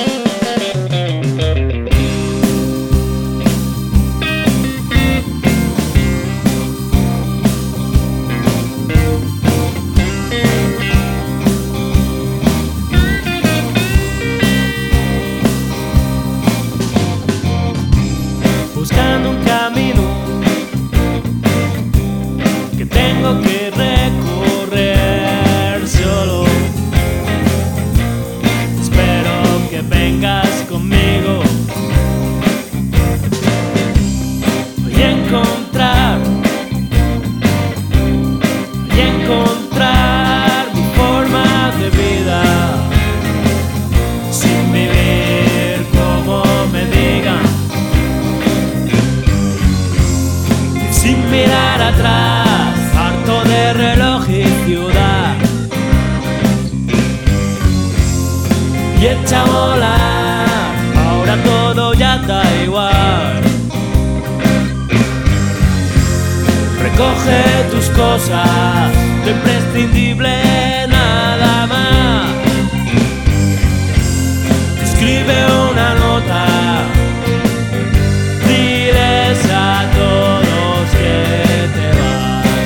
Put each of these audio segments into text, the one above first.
Buscando un camino que tengo que recorrer solo. Espero que vengas conmigo y encontrar mi forma de vida, sin vivir como me digan, sin mirar atrás, harto de reloj y ciudad, y echa a volar, ahora todo ya da igual. Recoge tus cosas, lo imprescindible nada más. Escribe una nota, diles a todos que te vas.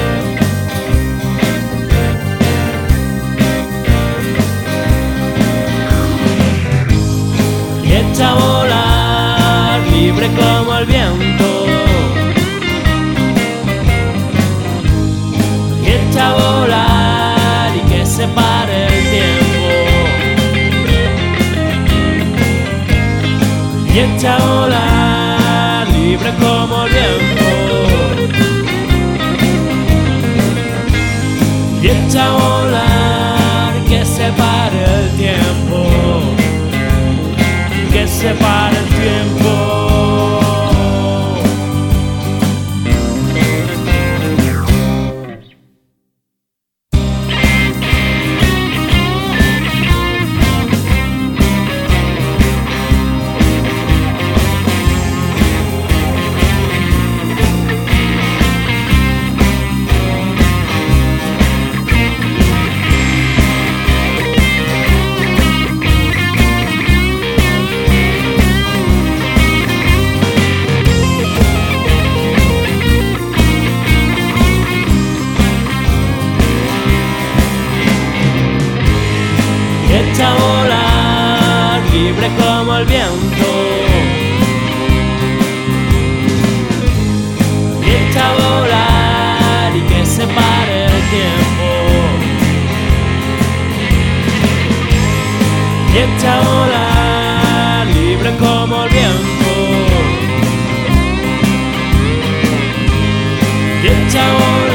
Y echa a volar, libre como el viento. Y echa a volar y que se pare el tiempo. Y echa a volar, libre como el viento. Y echa a volar, que se pare el tiempo. Que se pare el tiempo. Echa a volar, libre como el viento. Y echa a volar y que se pare el tiempo. Y echa a volar, libre como el viento. Y echa a volar.